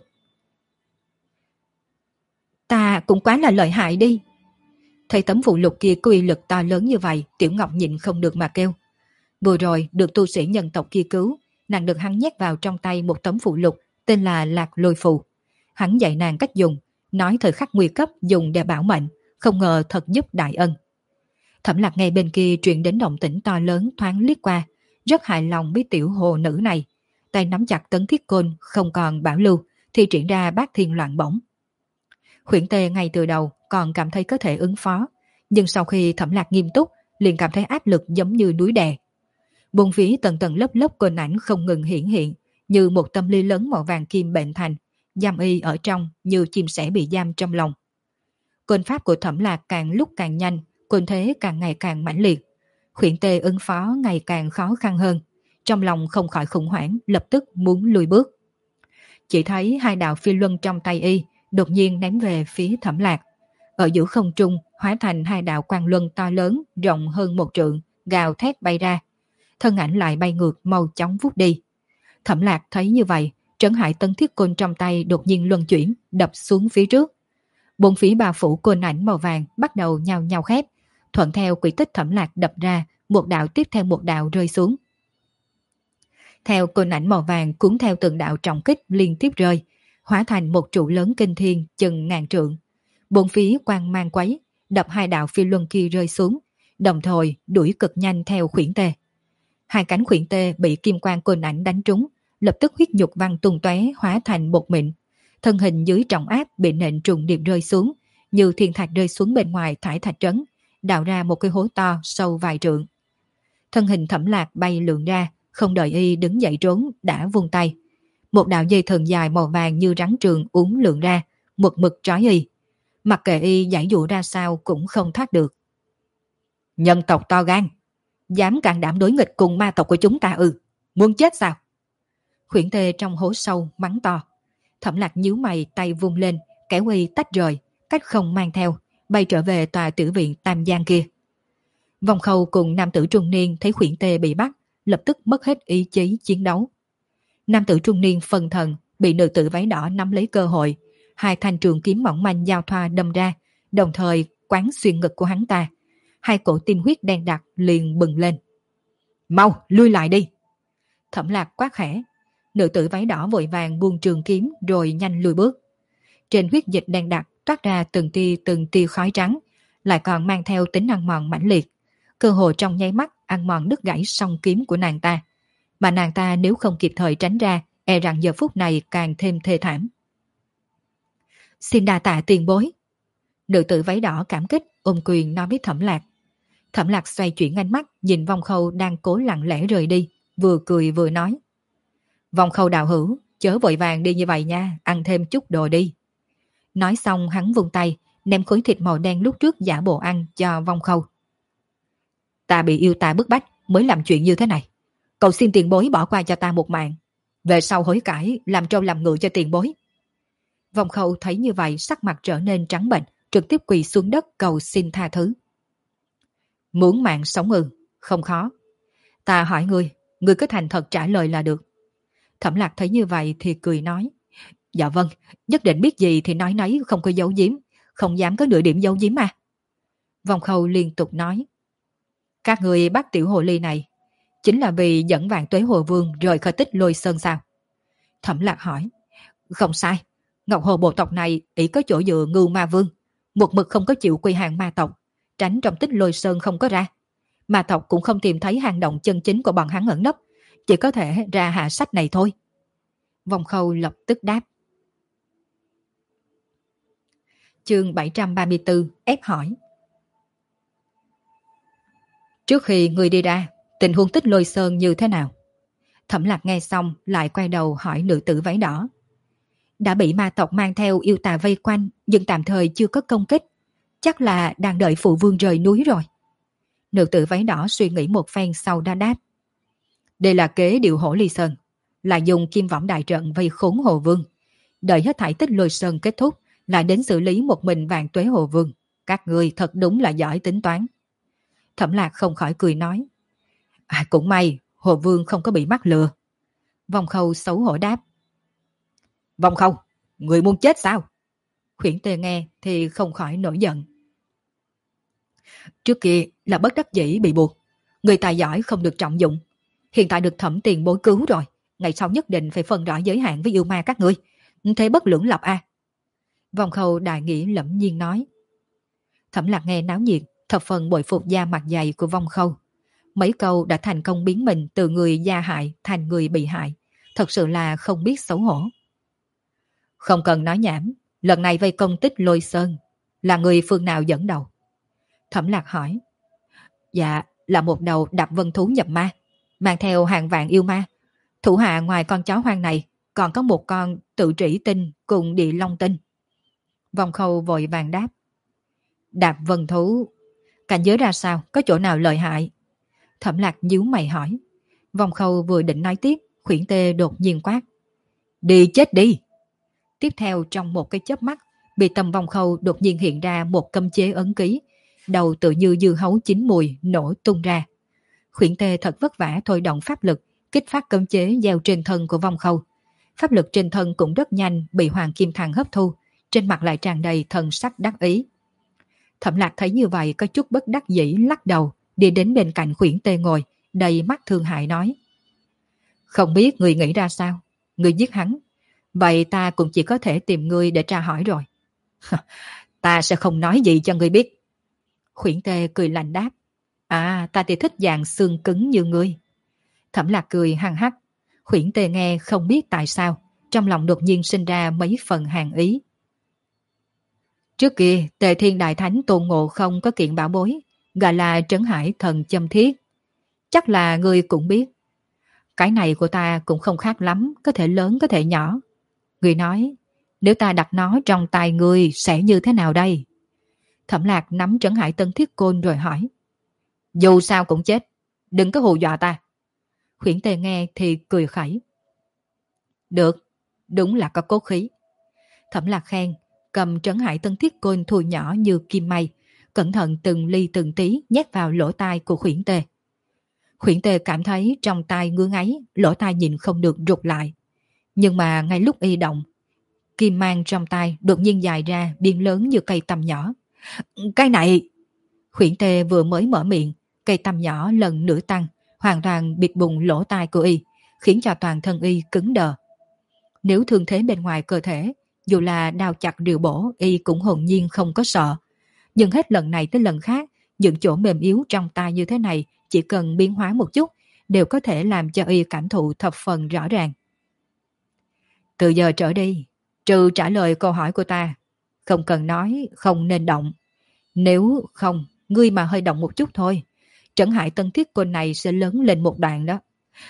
Ta cũng quá là lợi hại đi. Thấy tấm phù lục kia có uy lực to lớn như vậy, Tiểu Ngọc nhịn không được mà kêu. Vừa rồi được tu sĩ nhân tộc kia cứu, nàng được hắn nhét vào trong tay một tấm phù lục tên là Lạc Lôi Phù. Hắn dạy nàng cách dùng, nói thời khắc nguy cấp dùng để bảo mệnh, không ngờ thật giúp đại ân. Thẩm Lạc ngay bên kia truyền đến động tĩnh to lớn, thoáng liếc qua, rất hài lòng với tiểu hồ nữ này, tay nắm chặt tấn thiết côn không còn bảo lưu, thì triển ra bát thiên loạn bổng. Khuyển Tê ngay từ đầu còn cảm thấy có thể ứng phó, nhưng sau khi Thẩm Lạc nghiêm túc, liền cảm thấy áp lực giống như núi đè. Bốn phía tầng tầng lớp lớp côn ảnh không ngừng hiển hiện, như một tâm ly lớn màu vàng kim bệnh thành, giam y ở trong như chim sẻ bị giam trong lòng. Côn pháp của Thẩm Lạc càng lúc càng nhanh, côn thế càng ngày càng mãnh liệt. Khuyển Tê ứng phó ngày càng khó khăn hơn, trong lòng không khỏi khủng hoảng, lập tức muốn lùi bước. Chỉ thấy hai đạo phi luân trong tay y đột nhiên ném về phía Thẩm Lạc, ở giữa không trung hóa thành hai đạo quang luân to lớn rộng hơn 1 trượng, gào thét bay ra, thân ảnh lại bay ngược mau chóng vút đi. Thẩm Lạc thấy như vậy, trấn hải tấn thiết côn trong tay đột nhiên luân chuyển, đập xuống phía trước. Bốn phía bao phủ côn ảnh màu vàng bắt đầu nhao nhao khép, thuận theo quỹ tích Thẩm Lạc đập ra, một đạo tiếp theo một đạo rơi xuống. Theo côn ảnh màu vàng cuốn theo từng đạo trọng kích liên tiếp rơi, hóa thành một trụ lớn kinh thiên chừng ngàn trượng. Bốn phía quang mang quấy, đập hai đạo phi luân kia rơi xuống, đồng thời đuổi cực nhanh theo Khuyển Tê. Hai cánh Khuyển Tê bị kim quang côn ảnh đánh trúng, lập tức huyết nhục văng tung tóe hóa thành bột mịn. Thân hình dưới trọng áp bị nện trùng điệp rơi xuống, như thiên thạch rơi xuống bên ngoài thải thạch trấn, đào ra một cái hố to sâu vài trượng. Thân hình Thẩm Lạc bay lượn ra, không đợi y đứng dậy trốn đã vung tay. Một đạo dây thần dài màu vàng như rắn trường uốn lượn ra, mực mực trói y. Mặc kệ y giãy dụ ra sao cũng không thoát được. Nhân tộc to gan, dám can đảm đối nghịch cùng ma tộc của chúng ta ư? Muốn chết sao? Khuyển Tê trong hố sâu mắng to. Thẩm Lạc nhíu mày, tay vung lên, kéo y tách rời, cách không mang theo, bay trở về tòa tử viện Tam Giang kia. Vong Khâu cùng nam tử trung niên thấy Khuyển Tê bị bắt, lập tức mất hết ý chí chiến đấu. Nam tử trung niên phân thần, bị nữ tử váy đỏ nắm lấy cơ hội, hai thanh trường kiếm mỏng manh giao thoa đâm ra, đồng thời quán xuyên ngực của hắn ta. Hai cổ tim huyết đen đặc liền bừng lên. Mau, lui lại đi! Thẩm Lạc quát khẽ. Nữ tử váy đỏ vội vàng buông trường kiếm rồi nhanh lùi bước. Trên huyết dịch đen đặc toát ra từng tia khói trắng, lại còn mang theo tính ăn mòn mãnh liệt. Cơ hồ trong nháy mắt ăn mòn đứt gãy song kiếm của nàng ta. Mà nàng ta nếu không kịp thời tránh ra, e rằng giờ phút này càng thêm thê thảm. Xin đa tạ tiền bối. Nữ tử váy đỏ cảm kích ôm quyền nói với Thẩm Lạc. Thẩm Lạc xoay chuyển ánh mắt nhìn Vong Khâu đang cố lặng lẽ rời đi, vừa cười vừa nói. Vong Khâu đạo hữu, chớ vội vàng đi như vậy nha, ăn thêm chút đồ đi. Nói xong hắn vung tay, ném khối thịt màu đen lúc trước giả bộ ăn cho Vong Khâu. Ta bị yêu ta bức bách mới làm chuyện như thế này. Cầu xin tiền bối bỏ qua cho ta một mạng. Về sau hối cải, làm trâu làm ngựa cho tiền bối. Vong Khâu thấy như vậy sắc mặt trở nên trắng bệch, trực tiếp quỳ xuống đất cầu xin tha thứ. Muốn mạng sống không khó. Ta hỏi ngươi cứ thành thật trả lời là được. Thẩm Lạc thấy như vậy thì cười nói. Dạ vâng, nhất định biết gì thì nói nấy, không có giấu giếm, không dám có nửa điểm giấu giếm mà. Vong Khâu liên tục nói. Các người bắt tiểu hồ ly này chính là vì dẫn Vạn Tuế Hồ Vương rời khỏi Tích Lôi Sơn sao? Thẩm Lạc hỏi. Không sai, Ngọc Hồ bộ tộc này ỷ có chỗ dựa Ngưu Ma Vương, một mực không có chịu quy hàng ma tộc, tránh trong Tích Lôi Sơn không có ra. Ma tộc cũng không tìm thấy hang động chân chính của bọn hắn ẩn nấp, chỉ có thể ra hạ sách này thôi. Vong Khâu lập tức đáp. Chương 734 ép hỏi. Trước khi người đi ra, tình huống Tích Lôi Sơn như thế nào? Thẩm Lạc nghe xong lại quay đầu hỏi nữ tử váy đỏ. Đã bị ma tộc mang theo yêu tà vây quanh, nhưng tạm thời chưa có công kích. Chắc là đang đợi phụ vương rời núi rồi. Nữ tử váy đỏ suy nghĩ một phen sau đã đáp. Đây là kế điều Hổ Ly Sơn, là dùng kim võng đại trận vây khốn Hồ Vương. Đợi hết thảy Tích Lôi Sơn kết thúc, lại đến xử lý một mình Vạn Tuế Hồ Vương. Các ngươi thật đúng là giỏi tính toán. Thẩm Lạc không khỏi cười nói. Cũng may, Hồ Vương không có bị mắc lừa. Vong Khâu xấu hổ đáp. Vong Khâu, người muốn chết sao? Khuyển Tê nghe thì không khỏi nổi giận. Trước kia là bất đắc dĩ bị buộc, người tài giỏi không được trọng dụng. Hiện tại được Thẩm tiền bối cứu rồi, ngày sau nhất định phải phân rõ giới hạn với yêu ma các ngươi. Thế bất lưỡng lập a. Vong Khâu đại nghĩa lẫm nhiên nói. Thẩm Lạc nghe náo nhiệt, thập phần bội phục da mặt dày của Vong Khâu. Mấy câu đã thành công biến mình từ người gia hại thành người bị hại, thật sự là không biết xấu hổ. Không cần nói nhảm, lần này vây công Tích Lôi Sơn là người phương nào dẫn đầu? Thẩm Lạc hỏi. Dạ, là một đầu đạp vân thú nhập ma, mang theo hàng vạn yêu ma. Thủ hạ ngoài con chó hoang này, còn có một con tự trĩ tinh cùng địa long tinh. Vong Khâu vội vàng đáp. Đạp vân thú, cảnh giới ra sao, có chỗ nào lợi hại? Thẩm Lạc nhíu mày hỏi. Vong Khâu vừa định nói tiếp, Khuyển Tê đột nhiên quát. Đi chết đi! Tiếp theo trong một cái chớp mắt, bị tầm Vong Khâu đột nhiên hiện ra một cấm chế ấn ký, đầu tự như dưa hấu chín mùi nổ tung ra. Khuyển Tê thật vất vả thôi động pháp lực, kích phát cấm chế gieo trên thân của Vong Khâu. Pháp lực trên thân cũng rất nhanh bị Hoàng Kim Thằng hấp thu, trên mặt lại tràn đầy thần sắc đắc ý. Thẩm Lạc thấy như vậy có chút bất đắc dĩ lắc đầu, đi đến bên cạnh Khuyển Tê ngồi, đầy mắt thương hại nói. Không biết người nghĩ ra sao? Người giết hắn. Vậy ta cũng chỉ có thể tìm ngươi để tra hỏi rồi. Ta sẽ không nói gì cho ngươi biết. Khuyển Tê cười lạnh đáp. Ta thì thích dạng xương cứng như ngươi. Thẩm Lạc cười hăng hắc. Khuyển Tê nghe không biết tại sao, trong lòng đột nhiên sinh ra mấy phần hàn ý. Trước kia, Tề Thiên Đại Thánh Tôn Ngộ Không có kiện bảo bối, gọi là Trấn Hải Thần Châm Thiết. Chắc là ngươi cũng biết. Cái này của ta cũng không khác lắm, có thể lớn có thể nhỏ. Ngươi nói, nếu ta đặt nó trong tay ngươi sẽ như thế nào đây? Thẩm Lạc nắm Trấn Hải Tân Thiết Côn rồi hỏi. Dù sao cũng chết, đừng có hù dọa ta. Khuyển Tề nghe thì cười khẩy. Được, đúng là có cốt khí. Thẩm Lạc khen, cầm Trấn Hải Tân Thiết Côn thu nhỏ như kim may, cẩn thận từng ly từng tí nhét vào lỗ tai của Khuyển Tê. Khuyển Tê cảm thấy trong tai ngứa ngáy, lỗ tai nhìn không được rụt lại. Nhưng mà ngay lúc y động, kim mang trong tai đột nhiên dài ra biến lớn như cây tăm nhỏ. Cái này! Khuyển Tê vừa mới mở miệng, cây tăm nhỏ lần nữa tăng, hoàn toàn bịt bùng lỗ tai của y, khiến cho toàn thân y cứng đờ. Nếu thương thế bên ngoài cơ thể, dù là đao chặt rìu bổ, y cũng hồn nhiên không có sợ. Nhưng hết lần này tới lần khác, những chỗ mềm yếu trong tai như thế này chỉ cần biến hóa một chút, đều có thể làm cho y cảm thụ thập phần rõ ràng. Từ giờ trở đi, trừ trả lời câu hỏi của ta, không cần nói, không nên động. Nếu không, ngươi mà hơi động một chút thôi, Trấn Hải Tân Thiết Côn này sẽ lớn lên một đoạn đó.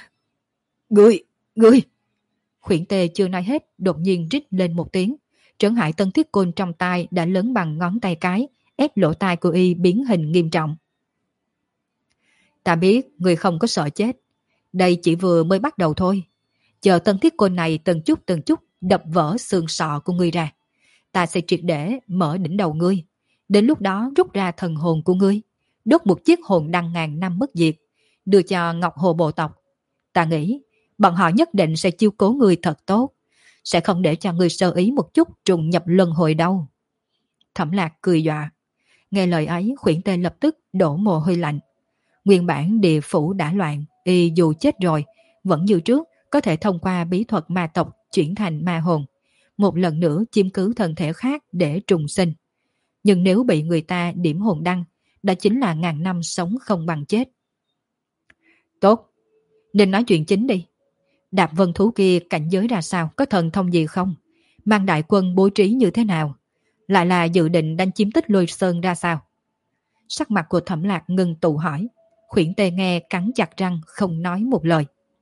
Ngươi! Khuyển Tê chưa nói hết, đột nhiên rít lên một tiếng. Trấn Hải Tân Thiết Côn trong tay đã lớn bằng ngón tay cái, ép lỗ tai của y biến hình nghiêm trọng. Ta biết ngươi không có sợ chết. Đây chỉ vừa mới bắt đầu thôi. Chờ Tân Thiết Côn này từng chút đập vỡ xương sọ của ngươi ra. Ta sẽ triệt để mở đỉnh đầu ngươi. Đến lúc đó rút ra thần hồn của ngươi, đốt một chiếc hồn đăng ngàn năm bất diệt, đưa cho Ngọc Hồ bộ tộc. Ta nghĩ bọn họ nhất định sẽ chiêu cố ngươi thật tốt, sẽ không để cho ngươi sơ ý một chút trùng nhập luân hồi đâu. Thẩm Lạc cười dọa. Nghe lời ấy, Khuyển Tê lập tức đổ mồ hôi lạnh. Nguyên bản địa phủ đã loạn, y dù chết rồi, vẫn như trước có thể thông qua bí thuật ma tộc chuyển thành ma hồn, một lần nữa chiếm cứ thân thể khác để trùng sinh. Nhưng nếu bị người ta điểm hồn đăng, đó chính là ngàn năm sống không bằng chết. Tốt, nên nói chuyện chính đi. Đạp vân thú kia cảnh giới ra sao, có thần thông gì không? Mang đại quân bố trí như thế nào? Lại là dự định đánh chiếm Tích Lôi Sơn ra sao? Sắc mặt của Thẩm Lạc ngưng tụ hỏi. Khuyển Tê nghe cắn chặt răng không nói một lời.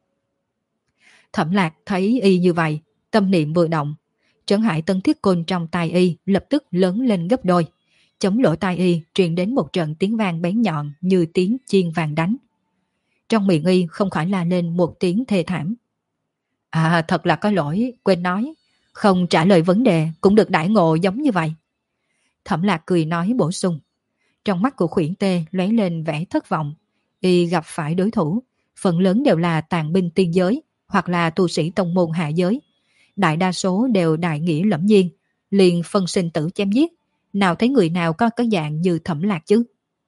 Thẩm Lạc thấy y như vậy, tâm niệm vừa động. Trấn Hải Tân Thiết Côn trong tai y lập tức lớn lên gấp đôi. Chống lỗ tai y truyền đến một trận tiếng vang bén nhọn như tiếng chiên vàng đánh. Trong miệng y không khỏi la lên một tiếng thê thảm. À, thật là có lỗi, quên nói. Không trả lời vấn đề cũng được đãi ngộ giống như vậy. Thẩm Lạc cười nói bổ sung. Trong mắt của Khuyển Tê lóe lên vẻ thất vọng. Y gặp phải đối thủ, phần lớn đều là tàn binh tiên giới hoặc là tu sĩ tông môn hạ giới. Đại đa số đều đại nghĩa lẫm nhiên, liền phân sinh tử chém giết. Nào thấy người nào có cái dạng như Thẩm Lạc chứ?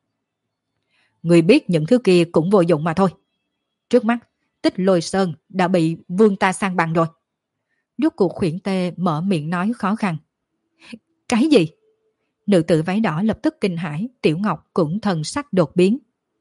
Người biết những thứ kia cũng vô dụng mà thôi. Trước mắt, Tích Lôi Sơn đã bị vương ta san bằng rồi. Rốt cuộc Khuyển Tê mở miệng nói khó khăn. Cái gì? Nữ tử váy đỏ lập tức kinh hãi, Tiểu Ngọc cũng thần sắc đột biến.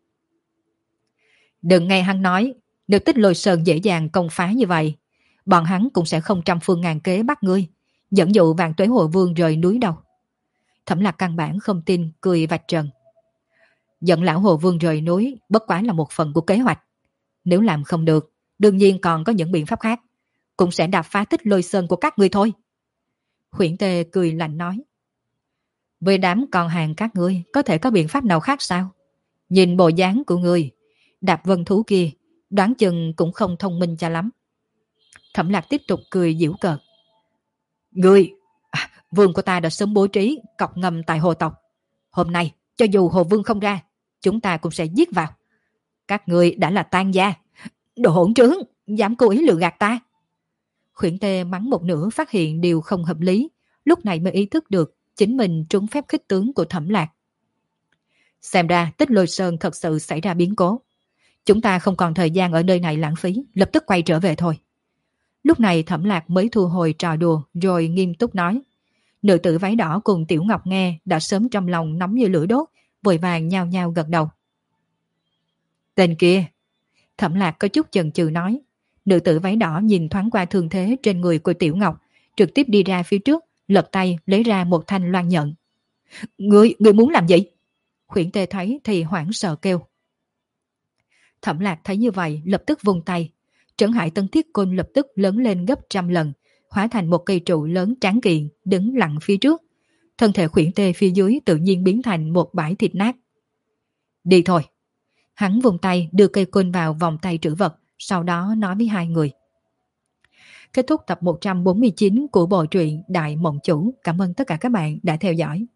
Đừng nghe hắn nói, nếu Tích Lôi Sơn dễ dàng công phá như vậy, bọn hắn cũng sẽ không trăm phương ngàn kế bắt ngươi, dẫn dụ Vạn Tuế Hồ Vương rời núi đâu. Thẩm Lạc căn bản không tin, cười vạch trần. Dẫn lão Hồ Vương rời núi bất quá là một phần của kế hoạch. Nếu làm không được, đương nhiên còn có những biện pháp khác, cũng sẽ đạp phá Tích Lôi Sơn của các ngươi thôi. Khuyển Tê cười lạnh nói. Với đám con hàng các ngươi có thể có biện pháp nào khác sao? Nhìn bộ dáng của ngươi, Đạp vân thú kia đoán chừng cũng không thông minh cho lắm. Thẩm Lạc tiếp tục cười giễu cợt. Ngươi, vương của ta đã sớm bố trí cọc ngầm tại hồ tộc. Hôm nay, cho dù hồ vương không ra, chúng ta cũng sẽ giết vào. Các ngươi đã là tang gia. Đồ hỗn trướng, dám cố ý lừa gạt ta. Khuyển Tê mắng một nửa phát hiện điều không hợp lý, lúc này mới ý thức được chính mình trúng phép khích tướng của Thẩm Lạc. Xem ra Tích Lôi Sơn thật sự xảy ra biến cố. Chúng ta không còn thời gian ở nơi này lãng phí, lập tức quay trở về thôi. Lúc này Thẩm Lạc mới thu hồi trò đùa rồi nghiêm túc nói. Nữ tử váy đỏ cùng Tiểu Ngọc nghe đã sớm trong lòng nóng như lửa đốt, vội vàng nhao nhao gật đầu. Tên kia, Thẩm Lạc có chút chần chừ nói. Nữ tử váy đỏ nhìn thoáng qua thương thế trên người của Tiểu Ngọc, trực tiếp đi ra phía trước, lật tay lấy ra một thanh loan nhận. Ngươi muốn làm gì? Khuyển Tê thấy thì hoảng sợ kêu. Thẩm Lạc thấy như vậy lập tức vung tay. Trấn Hải Tân Thiết Côn lập tức lớn lên gấp 100 lần, hóa thành một cây trụ lớn tráng kiện đứng lặng phía trước. Thân thể Khuyển Tê phía dưới tự nhiên biến thành một bãi thịt nát. Đi thôi. Hắn vung tay đưa cây côn vào vòng tay trữ vật, sau đó nói với hai người. Kết thúc tập 149 của bộ truyện Đại Mộng Chủ. Cảm ơn tất cả các bạn đã theo dõi.